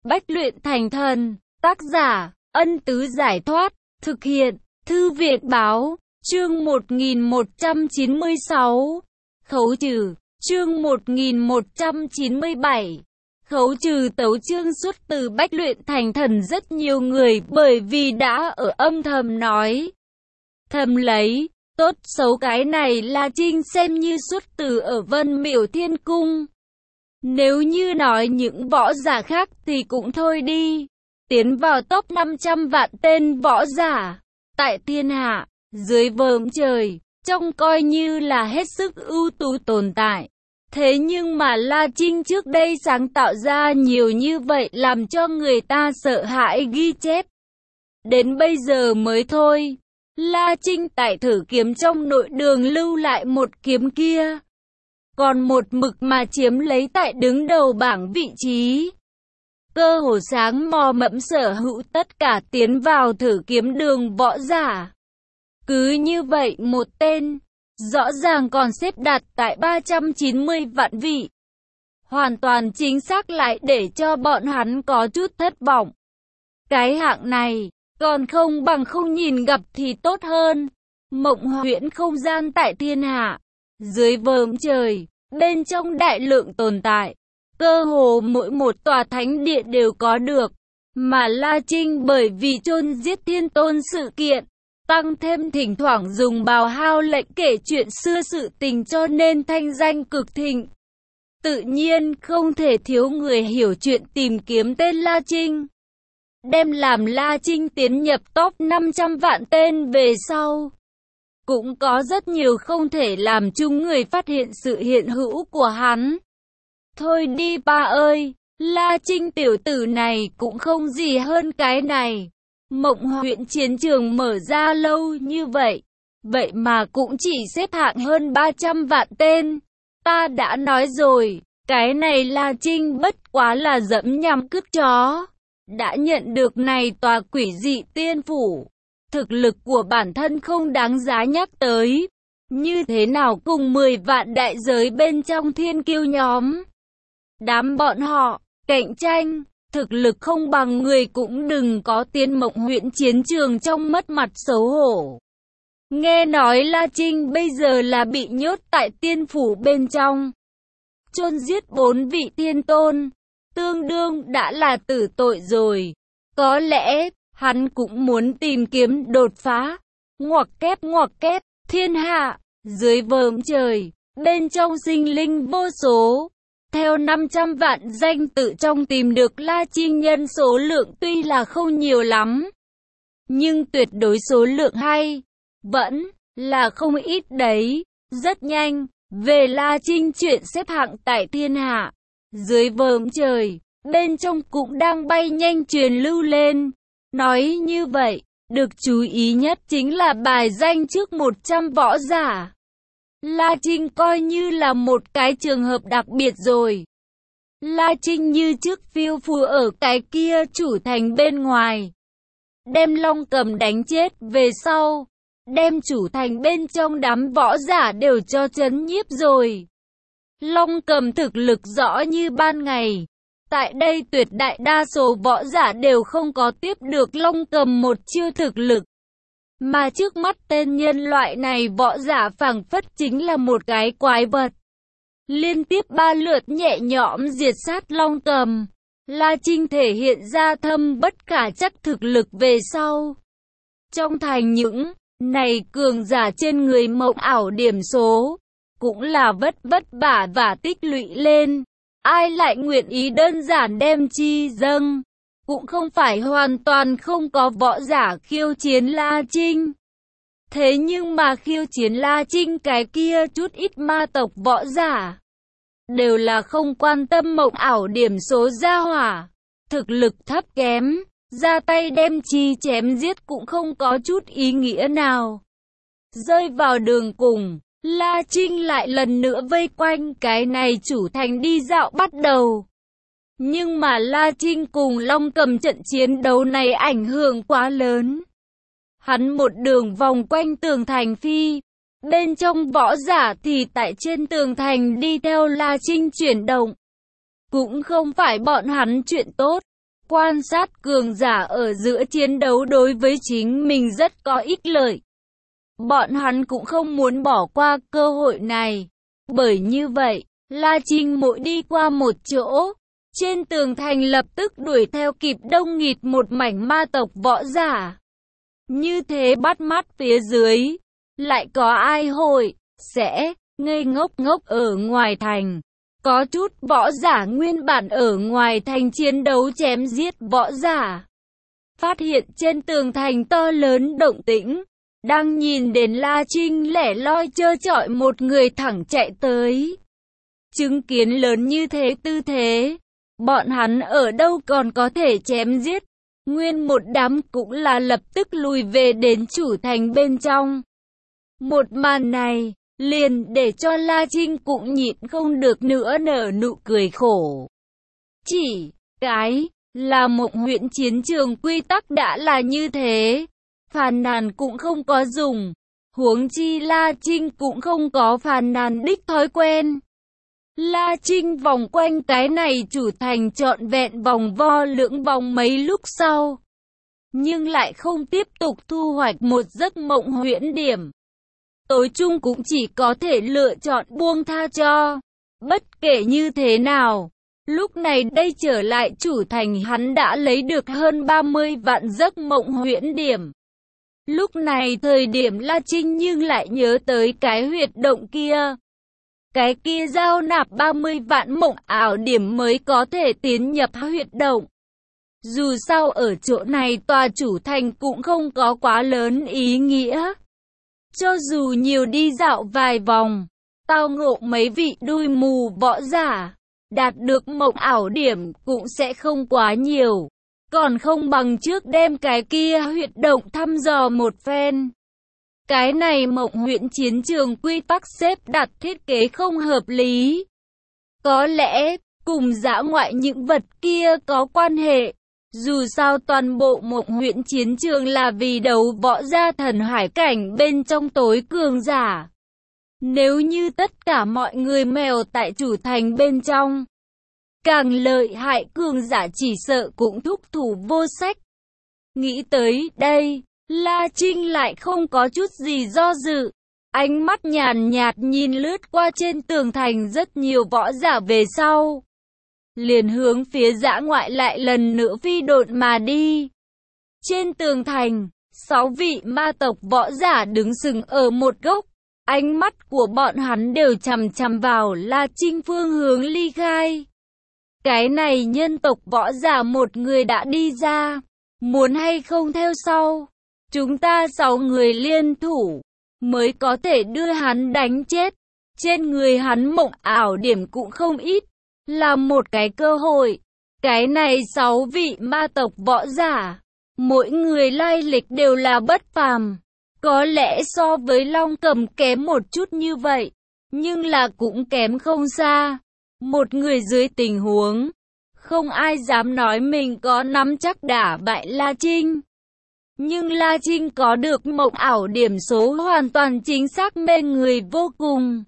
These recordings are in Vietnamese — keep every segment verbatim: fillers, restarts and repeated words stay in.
Bách luyện thành thần. Tác giả, Ân Tứ Giải Thoát. Thực hiện, Thư viện Báo. Chương một nghìn một trăm chín mươi sáu. Khấu trừ. Chương một nghìn một trăm chín mươi bảy. Khấu trừ tấu chương xuất từ Bách luyện thành thần. Rất nhiều người bởi vì đã ở âm thầm nói thầm lấy tốt xấu cái này La Trinh xem như xuất từ ở Vân Miểu Thiên Cung. Nếu như nói những võ giả khác thì cũng thôi đi. Tiến vào top năm trăm vạn tên võ giả tại thiên hạ, dưới vòm trời, trông coi như là hết sức ưu tú tồn tại. Thế nhưng mà La Trinh trước đây sáng tạo ra nhiều như vậy làm cho người ta sợ hãi ghi chép. Đến bây giờ mới thôi, La Trinh tại thử kiếm trong nội đường lưu lại một kiếm kia, còn một mực mà chiếm lấy tại đứng đầu bảng vị trí. Cơ hồ sáng mò mẫm sở hữu tất cả tiến vào thử kiếm đường võ giả. Cứ như vậy một tên, rõ ràng còn xếp đặt tại ba trăm chín mươi vạn vị. Hoàn toàn chính xác lại để cho bọn hắn có chút thất vọng. Cái hạng này, còn không bằng không nhìn gặp thì tốt hơn. Mộng huyễn không gian tại thiên hạ, dưới vòm trời, bên trong đại lượng tồn tại. Cơ hồ mỗi một tòa thánh địa đều có được. Mà La Trinh bởi vì chôn giết thiên tôn sự kiện, tăng thêm thỉnh thoảng dùng bào hao lệnh kể chuyện xưa sự tình cho nên thanh danh cực thịnh. Tự nhiên không thể thiếu người hiểu chuyện tìm kiếm tên La Trinh. Đem làm La Trinh tiến nhập top năm trăm vạn tên về sau. Cũng có rất nhiều không thể làm chung người phát hiện sự hiện hữu của hắn. Thôi đi ba ơi, La Trinh tiểu tử này cũng không gì hơn cái này. Mộng huyễn chiến trường mở ra lâu như vậy, vậy mà cũng chỉ xếp hạng hơn ba trăm vạn tên. Ta đã nói rồi, cái này La Trinh bất quá là dẫm nhằm cứt chó. Đã nhận được này tòa quỷ dị tiên phủ, thực lực của bản thân không đáng giá nhắc tới. Như thế nào cùng mười vạn đại giới bên trong thiên kiêu nhóm. Đám bọn họ, cạnh tranh, thực lực không bằng người cũng đừng có tiến mộng huyễn chiến trường trong mất mặt xấu hổ. Nghe nói La Trinh bây giờ là bị nhốt tại tiên phủ bên trong. Chôn giết bốn vị tiên tôn, tương đương đã là tử tội rồi. Có lẽ, hắn cũng muốn tìm kiếm đột phá. Ngoặc kép ngoặc kép, thiên hạ, dưới vòm trời, bên trong sinh linh vô số. Theo năm trăm vạn danh tự trong tìm được La Trinh nhân số lượng tuy là không nhiều lắm, nhưng tuyệt đối số lượng hay, vẫn là không ít đấy. Rất nhanh, về La Trinh chuyện xếp hạng tại thiên hạ, dưới vòm trời, bên trong cũng đang bay nhanh truyền lưu lên. Nói như vậy, được chú ý nhất chính là bài danh trước một trăm võ giả. La Trinh coi như là một cái trường hợp đặc biệt rồi. La Trinh như trước phiêu phù ở cái kia chủ thành bên ngoài. Đem Long Cầm đánh chết về sau. Đem chủ thành bên trong đám võ giả đều cho chấn nhiếp rồi. Long Cầm thực lực rõ như ban ngày. Tại đây tuyệt đại đa số võ giả đều không có tiếp được Long Cầm một chiêu thực lực. Mà trước mắt tên nhân loại này võ giả phảng phất chính là một cái quái vật. Liên tiếp ba lượt nhẹ nhõm diệt sát Long Cầm. La Trinh thể hiện ra thâm bất khả chắc thực lực về sau. Trong thành những này cường giả trên người mộng ảo điểm số, cũng là vất vất vả và tích lũy lên. Ai lại nguyện ý đơn giản đem chi dâng. Cũng không phải hoàn toàn không có võ giả khiêu chiến La Trinh. Thế nhưng mà khiêu chiến La Trinh cái kia chút ít ma tộc võ giả, đều là không quan tâm mộng ảo điểm số gia hỏa. Thực lực thấp kém, ra tay đem chi chém giết cũng không có chút ý nghĩa nào. Rơi vào đường cùng, La Trinh lại lần nữa vây quanh cái này chủ thành đi dạo bắt đầu. Nhưng mà La Trinh cùng Long Cầm trận chiến đấu này ảnh hưởng quá lớn. Hắn một đường vòng quanh tường thành phi. Bên trong võ giả thì tại trên tường thành đi theo La Trinh chuyển động. Cũng không phải bọn hắn chuyện tốt. Quan sát cường giả ở giữa chiến đấu đối với chính mình rất có ích lợi. Bọn hắn cũng không muốn bỏ qua cơ hội này. Bởi như vậy, La Trinh mỗi đi qua một chỗ, trên tường thành lập tức đuổi theo kịp đông nghịt một mảnh ma tộc võ giả. Như thế bắt mắt phía dưới, lại có ai hội, sẽ, ngây ngốc ngốc ở ngoài thành. Có chút võ giả nguyên bản ở ngoài thành chiến đấu chém giết võ giả. Phát hiện trên tường thành to lớn động tĩnh, đang nhìn đến La Trinh lẻ loi trơ trọi một người thẳng chạy tới. Chứng kiến lớn như thế tư thế, bọn hắn ở đâu còn có thể chém giết. Nguyên một đám cũng là lập tức lùi về đến chủ thành bên trong. Một màn này, liền để cho La Trinh cũng nhịn không được nữa nở nụ cười khổ. Chỉ cái là Mộng Huyễn chiến trường quy tắc đã là như thế, phàn nàn cũng không có dùng, huống chi La Trinh cũng không có phàn nàn đích thói quen. La Trinh vòng quanh cái này chủ thành trọn vẹn vòng vo lưỡng vòng mấy lúc sau, nhưng lại không tiếp tục thu hoạch một giấc mộng huyễn điểm. Tối chung cũng chỉ có thể lựa chọn buông tha cho. Bất kể như thế nào, lúc này đây trở lại chủ thành hắn đã lấy được hơn ba mươi vạn giấc mộng huyễn điểm. Lúc này thời điểm La Trinh nhưng lại nhớ tới cái huyệt động kia. Cái kia giao nạp ba mươi vạn mộng ảo điểm mới có thể tiến nhập huyệt động. Dù sao ở chỗ này tòa chủ thành cũng không có quá lớn ý nghĩa. Cho dù nhiều đi dạo vài vòng, tao ngộ mấy vị đuôi mù võ giả, đạt được mộng ảo điểm cũng sẽ không quá nhiều. Còn không bằng trước đem cái kia huyệt động thăm dò một phen. Cái này mộng huyễn chiến trường quy tắc xếp đặt thiết kế không hợp lý. Có lẽ, cùng dã ngoại những vật kia có quan hệ. Dù sao toàn bộ mộng huyễn chiến trường là vì đấu võ gia thần hải cảnh bên trong tối cường giả. Nếu như tất cả mọi người mèo tại chủ thành bên trong, càng lợi hại cường giả chỉ sợ cũng thúc thủ vô sách. Nghĩ tới đây, La Trinh lại không có chút gì do dự. Ánh mắt nhàn nhạt nhìn lướt qua trên tường thành rất nhiều võ giả về sau. Liền hướng phía dã ngoại lại lần nữa phi độn mà đi. Trên tường thành, sáu vị ma tộc võ giả đứng sừng ở một góc. Ánh mắt của bọn hắn đều chằm chằm vào La Trinh phương hướng ly khai. Cái này nhân tộc võ giả một người đã đi ra. Muốn hay không theo sau. Chúng ta sáu người liên thủ, mới có thể đưa hắn đánh chết. Trên người hắn mộng ảo điểm cũng không ít, là một cái cơ hội. Cái này sáu vị ma tộc võ giả, mỗi người lai lịch đều là bất phàm. Có lẽ so với Long Cầm kém một chút như vậy, nhưng là cũng kém không xa. Một người dưới tình huống, không ai dám nói mình có nắm chắc đả bại La Trinh. Nhưng La Trinh có được mộng ảo điểm số hoàn toàn chính xác mê người vô cùng.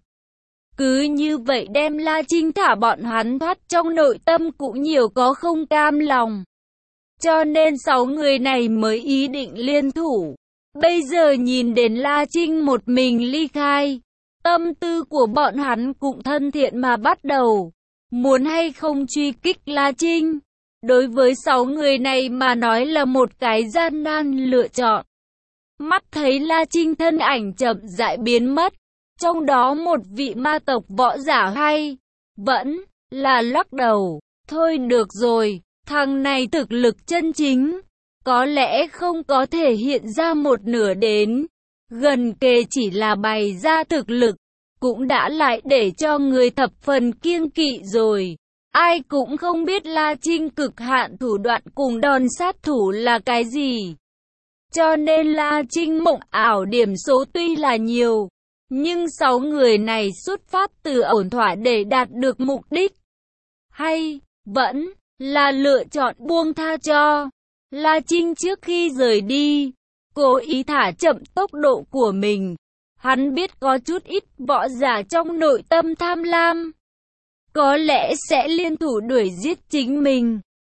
Cứ như vậy đem La Trinh thả bọn hắn thoát, trong nội tâm cũng nhiều có không cam lòng. Cho nên sáu người này mới ý định liên thủ. Bây giờ nhìn đến La Trinh một mình ly khai, tâm tư của bọn hắn cũng thân thiện mà bắt đầu. Muốn hay không truy kích La Trinh? Đối với sáu người này mà nói là một cái gian nan lựa chọn. Mắt thấy La Trinh thân ảnh chậm rãi biến mất. Trong đó một vị ma tộc võ giả hay, vẫn là lắc đầu. Thôi được rồi, thằng này thực lực chân chính, có lẽ không có thể hiện ra một nửa đến. Gần kề chỉ là bày ra thực lực, cũng đã lại để cho người thập phần kiêng kỵ rồi. Ai cũng không biết La Trinh cực hạn thủ đoạn cùng đòn sát thủ là cái gì. Cho nên La Trinh mộng ảo điểm số tuy là nhiều, nhưng sáu người này xuất phát từ ổn thỏa để đạt được mục đích. Hay, vẫn là lựa chọn buông tha cho. La Trinh trước khi rời đi, cố ý thả chậm tốc độ của mình. Hắn biết có chút ít võ giả trong nội tâm tham lam, có lẽ sẽ liên thủ đuổi giết chính mình.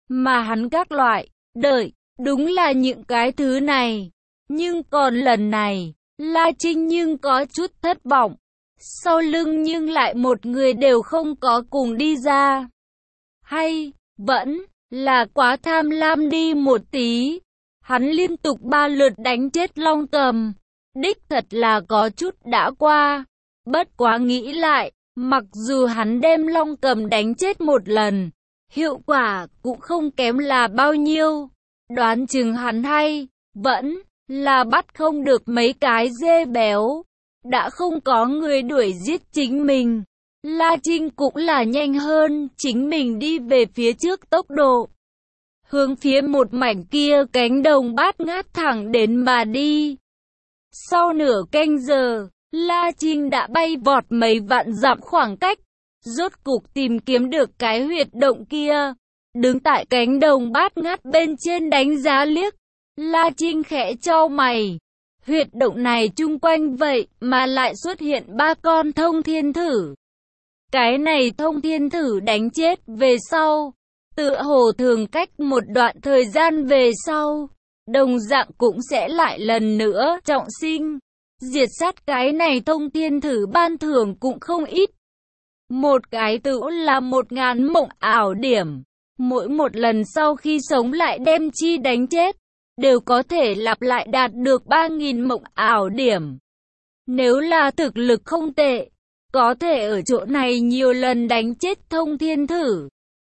mà hắn các loại, đợi, đúng là những cái thứ này. Nhưng còn lần này, La Trinh nhưng có chút thất vọng. Sau lưng nhưng lại một người đều không có cùng đi ra. Hay, vẫn là quá tham lam đi một tí. Hắn liên tục ba lượt đánh chết Long Cầm. Đích thật là có chút đã qua. Bất quá nghĩ lại, mặc dù hắn đem Long Cầm đánh chết một lần, hiệu quả cũng không kém là bao nhiêu. Đoán chừng hắn hay, vẫn là bắt không được mấy cái dê béo. Đã không có người đuổi giết chính mình, La Trinh cũng là nhanh hơn chính mình đi về phía trước tốc độ. Hướng phía một mảnh kia cánh đồng bát ngát thẳng đến mà đi. Sau nửa canh giờ, La Trinh đã bay vọt mấy vạn dặm khoảng cách, rốt cục tìm kiếm được cái huyệt động kia. Đứng tại cánh đồng bát ngát bên trên đánh giá liếc, La Trinh khẽ chau mày. Huyệt động này chung quanh vậy mà lại xuất hiện ba con thông thiên thử. Cái này thông thiên thử đánh chết về sau, tựa hồ thường cách một đoạn thời gian về sau, đồng dạng cũng sẽ lại lần nữa trọng sinh. Diệt sát cái này thông thiên thử ban thưởng cũng không ít. Một cái tựu là một ngàn mộng ảo điểm. Mỗi một lần sau khi sống lại đem chi đánh chết, đều có thể lặp lại đạt được ba nghìn mộng ảo điểm. Nếu là thực lực không tệ, có thể ở chỗ này nhiều lần đánh chết thông thiên thử.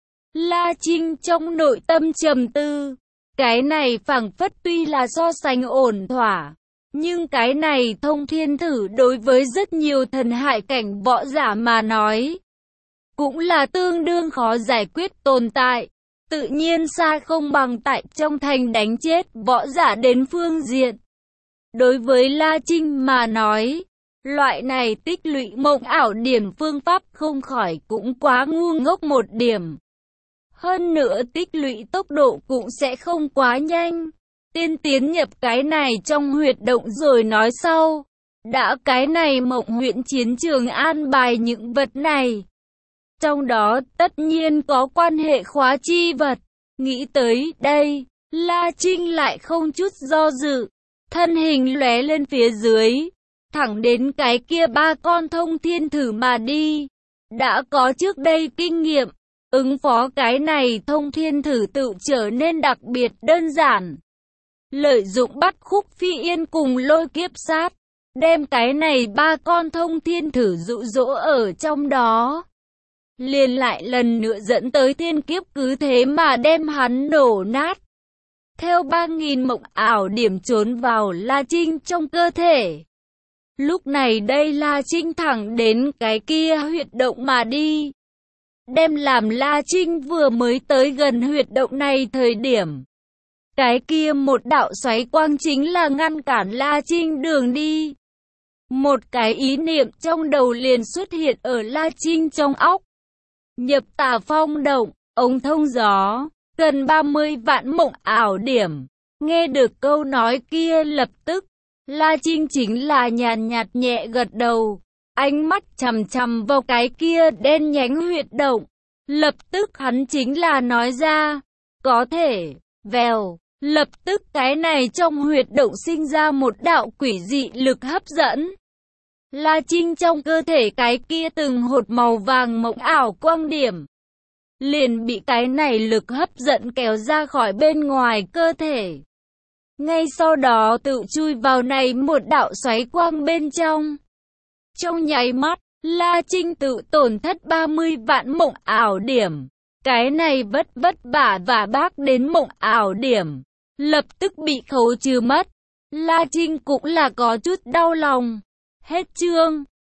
La Trinh trong nội tâm trầm tư, cái này phảng phất tuy là so sánh ổn thỏa, nhưng cái này thông thiên thử đối với rất nhiều thần hải cảnh võ giả mà nói, cũng là tương đương khó giải quyết tồn tại. Tự nhiên xa không bằng tại trong thành đánh chết võ giả đến phương diện. Đối với La Trinh mà nói, loại này tích lũy mộng ảo điểm phương pháp không khỏi cũng quá ngu ngốc một điểm. Hơn nữa tích lũy tốc độ cũng sẽ không quá nhanh. Tiên tiến nhập cái này trong huyệt động rồi nói sau. Đã cái này mộng huyện chiến trường an bài những vật này. Trong đó tất nhiên có quan hệ khóa chi vật. Nghĩ tới đây, La Trinh lại không chút do dự. Thân hình lóe lên phía dưới, thẳng đến cái kia ba con thông thiên thử mà đi. Đã có trước đây kinh nghiệm, ứng phó cái này thông thiên thử tự trở nên đặc biệt đơn giản. Lợi dụng bắt khúc phi yên cùng lôi kiếp sát, đem cái này ba con thông thiên thử dụ dỗ ở trong đó. Liền lại lần nữa dẫn tới thiên kiếp cứ thế mà đem hắn nổ nát. Theo ba nghìn mộng ảo điểm trốn vào La Trinh trong cơ thể. Lúc này đây La Trinh thẳng đến cái kia huyệt động mà đi. Đem làm La Trinh vừa mới tới gần huyệt động này thời điểm. Cái kia một đạo xoáy quang chính là ngăn cản La Trinh đường đi. Một cái ý niệm trong đầu liền xuất hiện ở La Trinh trong óc. Nhập Tà Phong động, ống thông gió, cần ba mươi vạn mộng ảo điểm. Nghe được câu nói kia lập tức, La Trinh chính là nhàn nhạt nhẹ gật đầu. Ánh mắt chằm chằm vào cái kia đen nhánh huyệt động. Lập tức hắn chính là nói ra, có thể, vèo. Lập tức cái này trong huyệt động sinh ra một đạo quỷ dị lực hấp dẫn. La Trinh trong cơ thể cái kia từng hột màu vàng mộng ảo quang điểm. Liền bị cái này lực hấp dẫn kéo ra khỏi bên ngoài cơ thể. Ngay sau đó tự chui vào này một đạo xoáy quang bên trong. Trong nháy mắt, La Trinh tự tổn thất ba mươi vạn mộng ảo điểm. Cái này vất vất vả và bác đến mộng ảo điểm. Lập tức bị khấu trừ mất. La Trinh cũng là có chút đau lòng. Hết chương.